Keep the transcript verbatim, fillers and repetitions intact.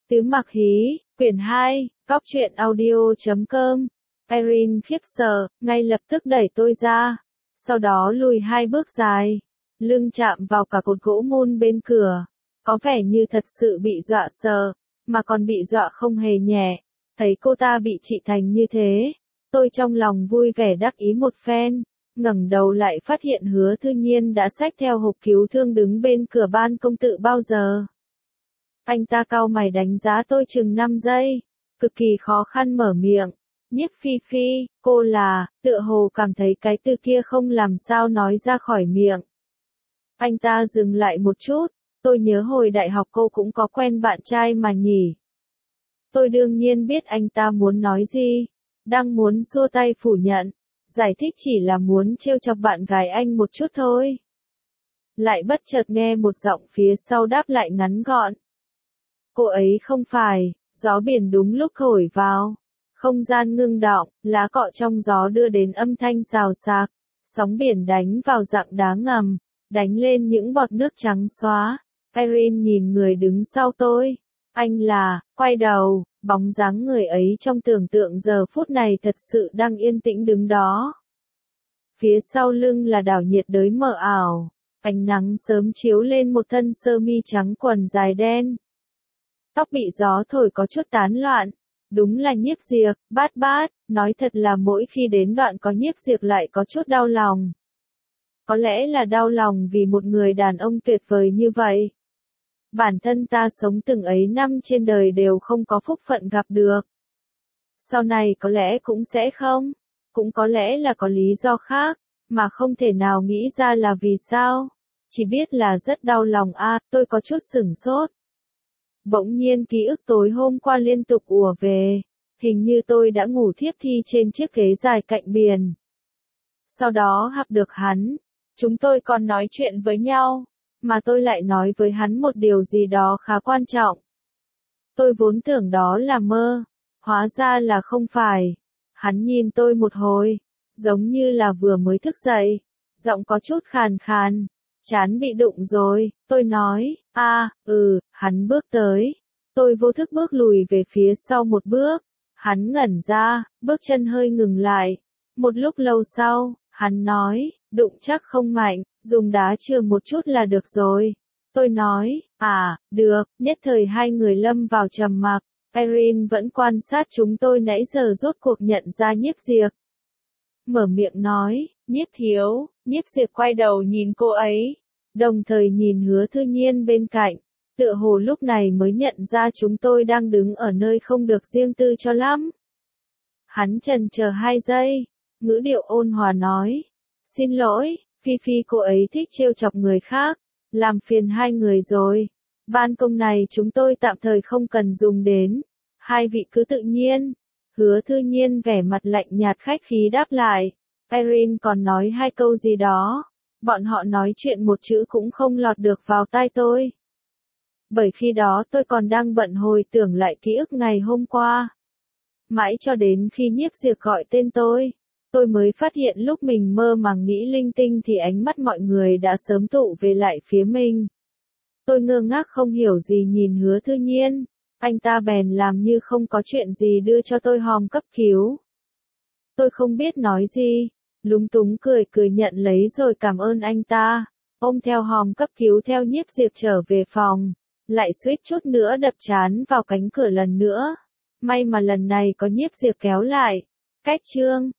Tứ Mặc Hí, quyển hai, góc truyện audio chấm com. Erin khiếp sợ, ngay lập tức đẩy tôi ra. Sau đó lùi hai bước dài. Lưng chạm vào cả cột gỗ môn bên cửa. Có vẻ như thật sự bị dọa sợ, mà còn bị dọa không hề nhẹ. Thấy cô ta bị trị thành như thế, tôi trong lòng vui vẻ đắc ý một phen. Ngẩng đầu lại phát hiện Hứa Thư Nhiên đã xách theo hộp cứu thương đứng bên cửa ban công tự bao giờ. Anh ta cau mày đánh giá tôi chừng năm giây, cực kỳ khó khăn mở miệng. Nhiếp Phi Phi, cô là, tựa hồ cảm thấy cái từ kia không làm sao nói ra khỏi miệng. Anh ta dừng lại một chút, tôi nhớ hồi đại học cô cũng có quen bạn trai mà nhỉ. Tôi đương nhiên biết anh ta muốn nói gì, đang muốn xua tay phủ nhận, giải thích chỉ là muốn trêu chọc bạn gái anh một chút thôi. Lại bất chợt nghe một giọng phía sau đáp lại ngắn gọn. Cô ấy không phải, gió biển đúng lúc thổi vào. Không gian ngưng đọng, lá cọ trong gió đưa đến âm thanh xào xạc. Sóng biển đánh vào dạng đá ngầm, đánh lên những bọt nước trắng xóa. Erin nhìn người đứng sau tôi. Anh là, quay đầu, bóng dáng người ấy trong tưởng tượng giờ phút này thật sự đang yên tĩnh đứng đó. Phía sau lưng là đảo nhiệt đới mờ ảo. Ánh nắng sớm chiếu lên một thân sơ mi trắng quần dài đen. Tóc bị gió thổi có chút tán loạn. Đúng là Nhiếp Diệp, bát bát, nói thật là mỗi khi đến đoạn có Nhiếp Diệp lại có chút đau lòng. Có lẽ là đau lòng vì một người đàn ông tuyệt vời như vậy. Bản thân ta sống từng ấy năm trên đời đều không có phúc phận gặp được. Sau này có lẽ cũng sẽ không, cũng có lẽ là có lý do khác, mà không thể nào nghĩ ra là vì sao. Chỉ biết là rất đau lòng a, à, tôi có chút sửng sốt. Bỗng nhiên ký ức tối hôm qua liên tục ùa về, hình như tôi đã ngủ thiếp thi trên chiếc ghế dài cạnh biển. Sau đó gặp được hắn, chúng tôi còn nói chuyện với nhau, mà tôi lại nói với hắn một điều gì đó khá quan trọng. Tôi vốn tưởng đó là mơ, hóa ra là không phải. Hắn nhìn tôi một hồi, giống như là vừa mới thức dậy, giọng có chút khàn khàn. Chán bị đụng rồi, tôi nói, a, à, ừ, hắn bước tới. Tôi vô thức bước lùi về phía sau một bước. Hắn ngẩn ra, bước chân hơi ngừng lại. Một lúc lâu sau, hắn nói, đụng chắc không mạnh, dùng đá chừa một chút là được rồi. Tôi nói, à, được, nhất thời hai người lâm vào trầm mặc. Erin vẫn quan sát chúng tôi nãy giờ rốt cuộc nhận ra Nhiếp Diệp. Mở miệng nói, Nhiếp thiếu, Nhiếp Diệp quay đầu nhìn cô ấy, đồng thời nhìn Hứa Thư Nhiên bên cạnh, tựa hồ lúc này mới nhận ra chúng tôi đang đứng ở nơi không được riêng tư cho lắm. Hắn chần chờ hai giây, ngữ điệu ôn hòa nói, xin lỗi, Phi Phi cô ấy thích trêu chọc người khác, làm phiền hai người rồi. Ban công này chúng tôi tạm thời không cần dùng đến, hai vị cứ tự nhiên. Hứa Thư Nhiên vẻ mặt lạnh nhạt khách khí đáp lại. Erin còn nói hai câu gì đó. Bọn họ nói chuyện một chữ cũng không lọt được vào tai tôi. Bởi khi đó tôi còn đang bận hồi tưởng lại ký ức ngày hôm qua. Mãi cho đến khi Nhiếp Diệp gọi tên tôi, tôi mới phát hiện lúc mình mơ màng nghĩ linh tinh thì ánh mắt mọi người đã sớm tụ về lại phía mình. Tôi ngơ ngác không hiểu gì nhìn Hứa Thư Nhiên. Anh ta bèn làm như không có chuyện gì đưa cho tôi hòm cấp cứu. Tôi không biết nói gì, lúng túng cười cười nhận lấy rồi cảm ơn anh ta. Ôm theo hòm cấp cứu theo Nhiếp Diệp trở về phòng, lại suýt chút nữa đập trán vào cánh cửa lần nữa. May mà lần này có Nhiếp Diệp kéo lại. Cách chương